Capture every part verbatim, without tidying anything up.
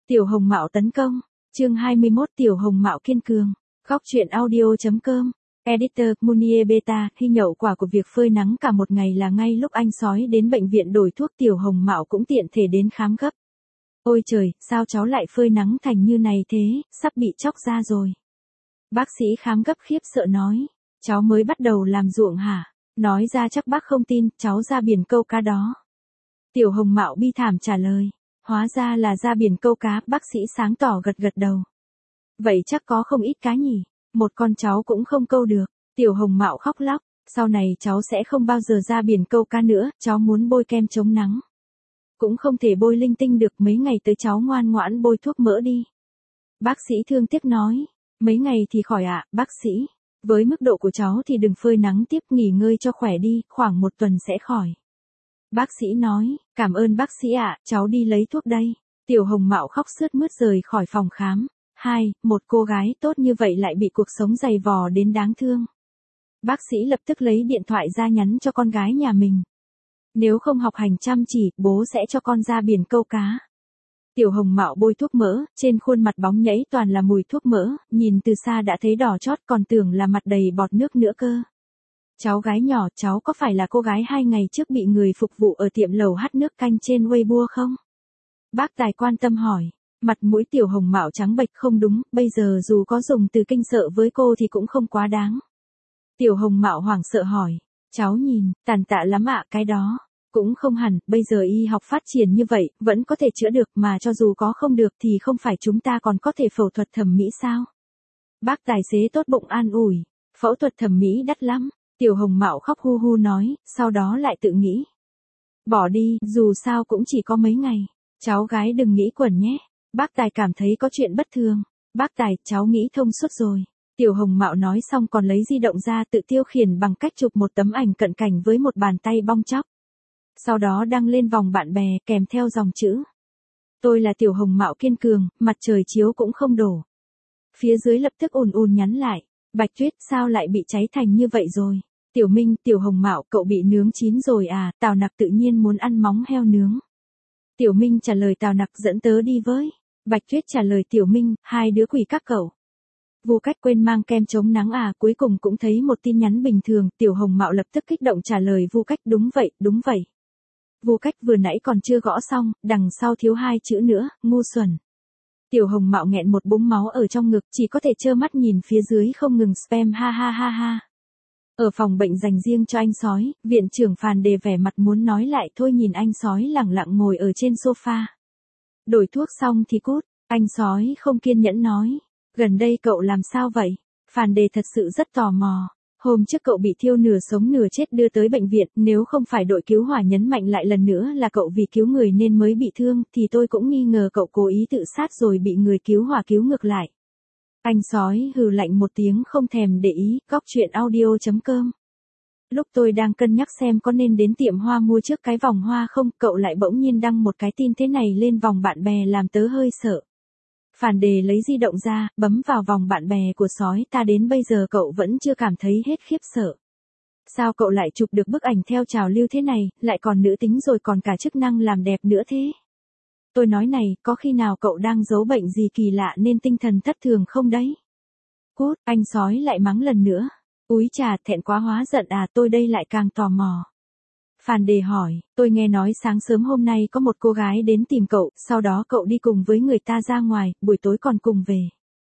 Tiểu Hồng Mạo tấn công. Chương hai mươi mốt Tiểu Hồng Mạo kiên cường. Góc truyện audio.com. Editor, Munier Beta, khi nhậu quả của việc phơi nắng cả một ngày là ngay lúc anh sói đến bệnh viện đổi thuốc Tiểu Hồng Mạo cũng tiện thể đến khám gấp. Ôi trời, sao cháu lại phơi nắng thành như này thế, sắp bị chóc da rồi. Bác sĩ khám gấp khiếp sợ nói, cháu mới bắt đầu làm ruộng hả? Nói ra chắc bác không tin, cháu ra biển câu cá đó. Tiểu Hồng Mạo bi thảm trả lời, hóa ra là ra biển câu cá, bác sĩ sáng tỏ gật gật đầu. Vậy chắc có không ít cá nhỉ, một con cháu cũng không câu được. Tiểu Hồng Mạo khóc lóc, sau này cháu sẽ không bao giờ ra biển câu cá nữa, cháu muốn bôi kem chống nắng. Cũng không thể bôi linh tinh được, mấy ngày tới cháu ngoan ngoãn bôi thuốc mỡ đi. Bác sĩ thương tiếc nói, mấy ngày thì khỏi ạ, bác sĩ. Với mức độ của cháu thì đừng phơi nắng tiếp, nghỉ ngơi cho khỏe đi, khoảng một tuần sẽ khỏi. Bác sĩ nói, cảm ơn bác sĩ ạ, cháu đi lấy thuốc đây. Tiểu Hồng Mạo khóc sướt mướt rời khỏi phòng khám. Hai, một cô gái tốt như vậy lại bị cuộc sống dày vò đến đáng thương. Bác sĩ lập tức lấy điện thoại ra nhắn cho con gái nhà mình. Nếu không học hành chăm chỉ, bố sẽ cho con ra biển câu cá. Tiểu Hồng Mạo bôi thuốc mỡ, trên khuôn mặt bóng nhảy toàn là mùi thuốc mỡ, nhìn từ xa đã thấy đỏ chót, còn tưởng là mặt đầy bọt nước nữa cơ. Cháu gái nhỏ, cháu có phải là cô gái hai ngày trước bị người phục vụ ở tiệm lẩu hắt nước canh trên Weibo không? Bác Tài quan tâm hỏi. Mặt mũi Tiểu Hồng Mạo trắng bệch, không đúng, bây giờ dù có dùng từ kinh sợ với cô thì cũng không quá đáng. Tiểu Hồng Mạo hoảng sợ hỏi, cháu nhìn, tàn tạ lắm ạ, cái đó. Cũng không hẳn, bây giờ y học phát triển như vậy, vẫn có thể chữa được, mà cho dù có không được thì không phải chúng ta còn có thể phẫu thuật thẩm mỹ sao? Bác tài xế tốt bụng an ủi, phẫu thuật thẩm mỹ đắt lắm. Tiểu Hồng Mạo khóc hu hu nói, sau đó lại tự nghĩ. Bỏ đi, dù sao cũng chỉ có mấy ngày, cháu gái đừng nghĩ quẩn nhé. Bác Tài cảm thấy có chuyện bất thường. Bác Tài, cháu nghĩ thông suốt rồi. Tiểu Hồng Mạo nói xong còn lấy di động ra tự tiêu khiển bằng cách chụp một tấm ảnh cận cảnh với một bàn tay bong chóc. Sau đó đăng lên vòng bạn bè kèm theo dòng chữ. Tôi là Tiểu Hồng Mạo kiên cường, mặt trời chiếu cũng không đổ. Phía dưới lập tức ùn ùn nhắn lại. Bạch Tuyết, sao lại bị cháy thành như vậy rồi? Tiểu Minh, Tiểu Hồng Mạo, cậu bị nướng chín rồi à? Tào Nặc tự nhiên muốn ăn móng heo nướng. Tiểu Minh trả lời Tào Nặc, dẫn tớ đi với. Bạch Tuyết trả lời Tiểu Minh, hai đứa quỷ các cậu. Vô Cách quên mang kem chống nắng à? Cuối cùng cũng thấy một tin nhắn bình thường. Tiểu Hồng Mạo lập tức kích động trả lời Vô Cách, đúng vậy, đúng vậy. Vô Cách vừa nãy còn chưa gõ xong, đằng sau thiếu hai chữ nữa, ngu xuẩn. Tiểu Hồng Mạo nghẹn một búng máu ở trong ngực, chỉ có thể trơ mắt nhìn phía dưới không ngừng spam ha ha ha ha. Ở phòng bệnh dành riêng cho anh sói, viện trưởng Phàn Đề vẻ mặt muốn nói lại thôi, nhìn anh sói lẳng lặng ngồi ở trên sofa. Đổi thuốc xong thì cút, anh sói không kiên nhẫn nói. Gần đây cậu làm sao vậy? Phàn Đề thật sự rất tò mò. Hôm trước cậu bị thiêu nửa sống nửa chết đưa tới bệnh viện, nếu không phải đội cứu hỏa nhấn mạnh lại lần nữa là cậu vì cứu người nên mới bị thương, thì tôi cũng nghi ngờ cậu cố ý tự sát rồi bị người cứu hỏa cứu ngược lại. Anh sói hừ lạnh một tiếng không thèm để ý. Góc truyện audio.com. Lúc tôi đang cân nhắc xem có nên đến tiệm hoa mua trước cái vòng hoa không, cậu lại bỗng nhiên đăng một cái tin thế này lên vòng bạn bè làm tớ hơi sợ. Phàn Đề lấy di động ra, bấm vào vòng bạn bè của sói ta, đến bây giờ cậu vẫn chưa cảm thấy hết khiếp sợ. Sao cậu lại chụp được bức ảnh theo trào lưu thế này, lại còn nữ tính rồi còn cả chức năng làm đẹp nữa thế? Tôi nói này, có khi nào cậu đang giấu bệnh gì kỳ lạ nên tinh thần thất thường không đấy? Cút, anh sói lại mắng lần nữa. Úi chà, thẹn quá hóa giận à, tôi đây lại càng tò mò. Phàn Đề hỏi, tôi nghe nói sáng sớm hôm nay có một cô gái đến tìm cậu, sau đó cậu đi cùng với người ta ra ngoài, buổi tối còn cùng về.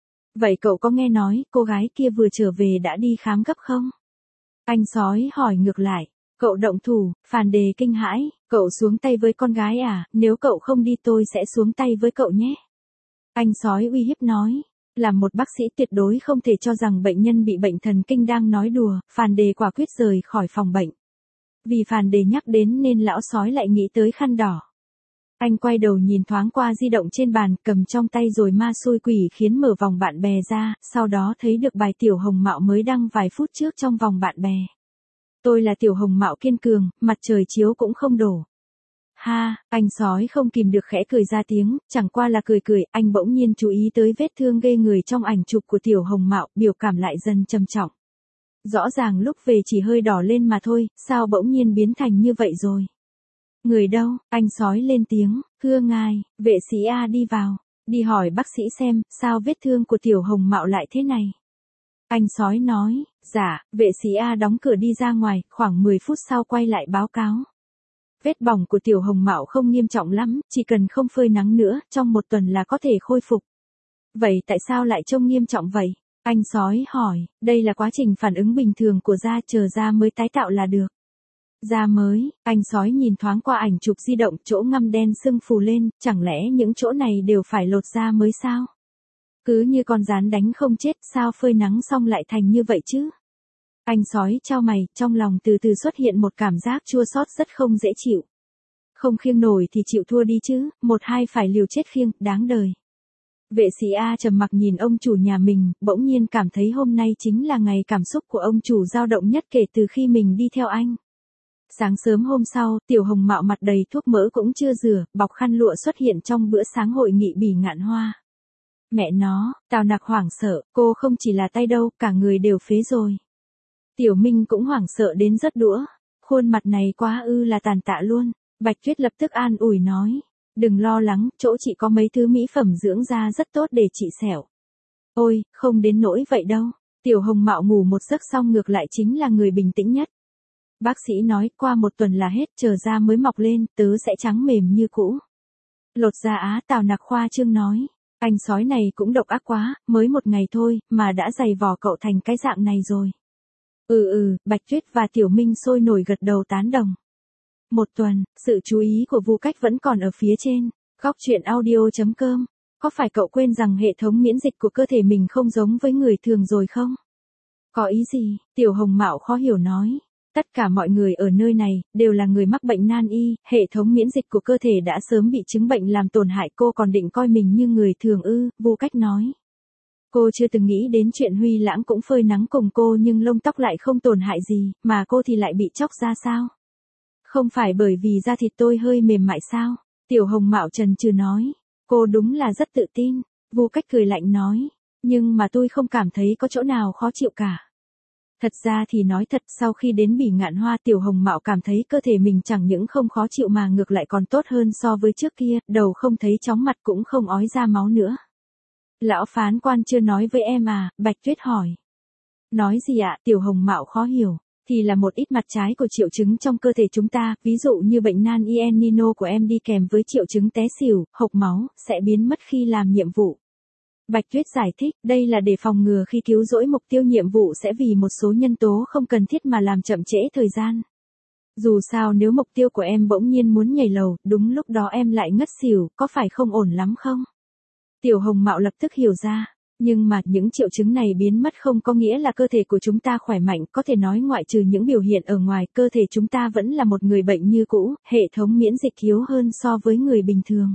Vậy cậu có nghe nói, cô gái kia vừa trở về đã đi khám gấp không? Anh sói hỏi ngược lại, cậu động thủ. Phàn Đề kinh hãi, cậu xuống tay với con gái à, nếu cậu không đi tôi sẽ xuống tay với cậu nhé. Anh sói uy hiếp nói. Là một bác sĩ tuyệt đối không thể cho rằng bệnh nhân bị bệnh thần kinh đang nói đùa. Phàn Đề quả quyết rời khỏi phòng bệnh. Vì Phàn Đề nhắc đến nên lão sói lại nghĩ tới khăn đỏ. Anh quay đầu nhìn thoáng qua di động trên bàn, cầm trong tay rồi ma xui quỷ khiến mở vòng bạn bè ra, sau đó thấy được bài Tiểu Hồng Mạo mới đăng vài phút trước trong vòng bạn bè. Tôi là Tiểu Hồng Mạo kiên cường, mặt trời chiếu cũng không đổ. Ha, anh sói không kìm được khẽ cười ra tiếng, chẳng qua là cười cười, anh bỗng nhiên chú ý tới vết thương ghê người trong ảnh chụp của Tiểu Hồng Mạo, biểu cảm lại dần trầm trọng. Rõ ràng lúc về chỉ hơi đỏ lên mà thôi, sao bỗng nhiên biến thành như vậy rồi? Người đâu? Anh sói lên tiếng, thưa ngài, vệ sĩ A đi vào. đi hỏi bác sĩ xem, sao vết thương của Tiểu Hồng Mạo lại thế này. Anh sói nói, dạ, vệ sĩ A đóng cửa đi ra ngoài, khoảng mười phút sau quay lại báo cáo. Vết bỏng của Tiểu Hồng Mạo không nghiêm trọng lắm, chỉ cần không phơi nắng nữa, trong một tuần là có thể khôi phục. Vậy tại sao lại trông nghiêm trọng vậy? Anh sói hỏi, đây là quá trình phản ứng bình thường của da, chờ da mới tái tạo là được. Da mới, anh sói nhìn thoáng qua ảnh chụp di động, chỗ ngăm đen sưng phù lên, chẳng lẽ những chỗ này đều phải lột da mới sao? Cứ như con gián đánh không chết, sao phơi nắng xong lại thành như vậy chứ? Anh sói chau mày, trong lòng từ từ xuất hiện một cảm giác chua xót rất không dễ chịu. Không khiêng nổi thì chịu thua đi chứ, một hai phải liều chết khiêng, đáng đời. Vệ sĩ A trầm mặc nhìn ông chủ nhà mình, bỗng nhiên cảm thấy hôm nay chính là ngày cảm xúc của ông chủ dao động nhất kể từ khi mình đi theo anh. Sáng sớm hôm sau, Tiểu Hồng Mạo mặt đầy thuốc mỡ cũng chưa rửa, bọc khăn lụa xuất hiện trong bữa sáng hội nghị Bỉ Ngạn Hoa. Mẹ nó, Tào Nặc hoảng sợ, cô không chỉ là tay đâu, cả người đều phế rồi. Tiểu Minh cũng hoảng sợ đến rớt đũa, khuôn mặt này quá ư là tàn tạ luôn. Bạch Tuyết lập tức an ủi nói, đừng lo lắng, chỗ chị có mấy thứ mỹ phẩm dưỡng da rất tốt để trị sẹo. Ôi, không đến nỗi vậy đâu. Tiểu Hồng Mạo ngủ một giấc xong ngược lại chính là người bình tĩnh nhất. Bác sĩ nói qua một tuần là hết, chờ da mới mọc lên, tớ sẽ trắng mềm như cũ. Lột da á, Tào Nặc khoa trương nói. Anh sói này cũng độc ác quá, mới một ngày thôi, mà đã giày vò cậu thành cái dạng này rồi. Ừ ừ, Bạch Tuyết và Tiểu Minh sôi nổi gật đầu tán đồng. Một tuần, sự chú ý của Vu Cách vẫn còn ở phía trên. Góc truyện audio chấm com. Có phải cậu quên rằng hệ thống miễn dịch của cơ thể mình không giống với người thường rồi không? Có ý gì? Tiểu Hồng Mạo khó hiểu nói. Tất cả mọi người ở nơi này, đều là người mắc bệnh nan y, hệ thống miễn dịch của cơ thể đã sớm bị chứng bệnh làm tổn hại, cô còn định coi mình như người thường ư, Vu Cách nói. Cô chưa từng nghĩ đến chuyện Huy Lãng cũng phơi nắng cùng cô nhưng lông tóc lại không tổn hại gì, mà cô thì lại bị chóc da sao? Không phải bởi vì da thịt tôi hơi mềm mại sao? Tiểu Hồng Mạo trần trừ nói. Cô đúng là rất tự tin. Vu Cách cười lạnh nói. Nhưng mà tôi không cảm thấy có chỗ nào khó chịu cả. Thật ra thì nói thật, sau khi đến Bỉ Ngạn Hoa, Tiểu Hồng Mạo cảm thấy cơ thể mình chẳng những không khó chịu mà ngược lại còn tốt hơn so với trước kia, đầu không thấy chóng mặt cũng không ói ra máu nữa. Lão phán quan chưa nói với em à? Bạch Tuyết hỏi. Nói gì ạ? Tiểu Hồng Mạo khó hiểu. Thì là một ít mặt trái của triệu chứng trong cơ thể chúng ta, ví dụ như bệnh nan y El Nino của em đi kèm với triệu chứng té xỉu, hộc máu, sẽ biến mất khi làm nhiệm vụ. Bạch Tuyết giải thích, đây là để phòng ngừa khi cứu rỗi mục tiêu nhiệm vụ sẽ vì một số nhân tố không cần thiết mà làm chậm trễ thời gian. Dù sao nếu mục tiêu của em bỗng nhiên muốn nhảy lầu, đúng lúc đó em lại ngất xỉu, có phải không ổn lắm không? Tiểu Hồng Mạo lập tức hiểu ra. Nhưng mà những triệu chứng này biến mất không có nghĩa là cơ thể của chúng ta khỏe mạnh, có thể nói ngoại trừ những biểu hiện ở ngoài, cơ thể chúng ta vẫn là một người bệnh như cũ, hệ thống miễn dịch yếu hơn so với người bình thường.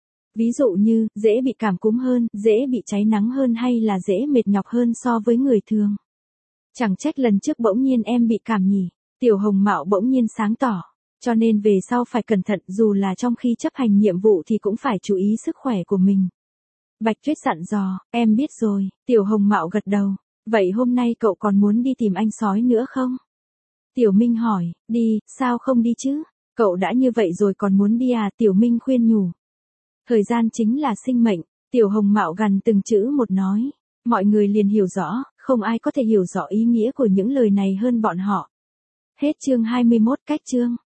Ví dụ như, dễ bị cảm cúm hơn, dễ bị cháy nắng hơn hay là dễ mệt nhọc hơn so với người thường. Chẳng trách lần trước bỗng nhiên em bị cảm nhỉ. Tiểu Hồng Mạo bỗng nhiên sáng tỏ. Cho nên về sau phải cẩn thận, dù là trong khi chấp hành nhiệm vụ thì cũng phải chú ý sức khỏe của mình. Bạch Tuyết dặn dò, em biết rồi. Tiểu Hồng Mạo gật đầu. Vậy hôm nay cậu còn muốn đi tìm anh sói nữa không? Tiểu Minh hỏi, đi, sao không đi chứ? Cậu đã như vậy rồi còn muốn đi à? Tiểu Minh khuyên nhủ. Thời gian chính là sinh mệnh. Tiểu Hồng Mạo gằn từng chữ một nói. Mọi người liền hiểu rõ, không ai có thể hiểu rõ ý nghĩa của những lời này hơn bọn họ. Hết chương hai mươi mốt. Cách chương.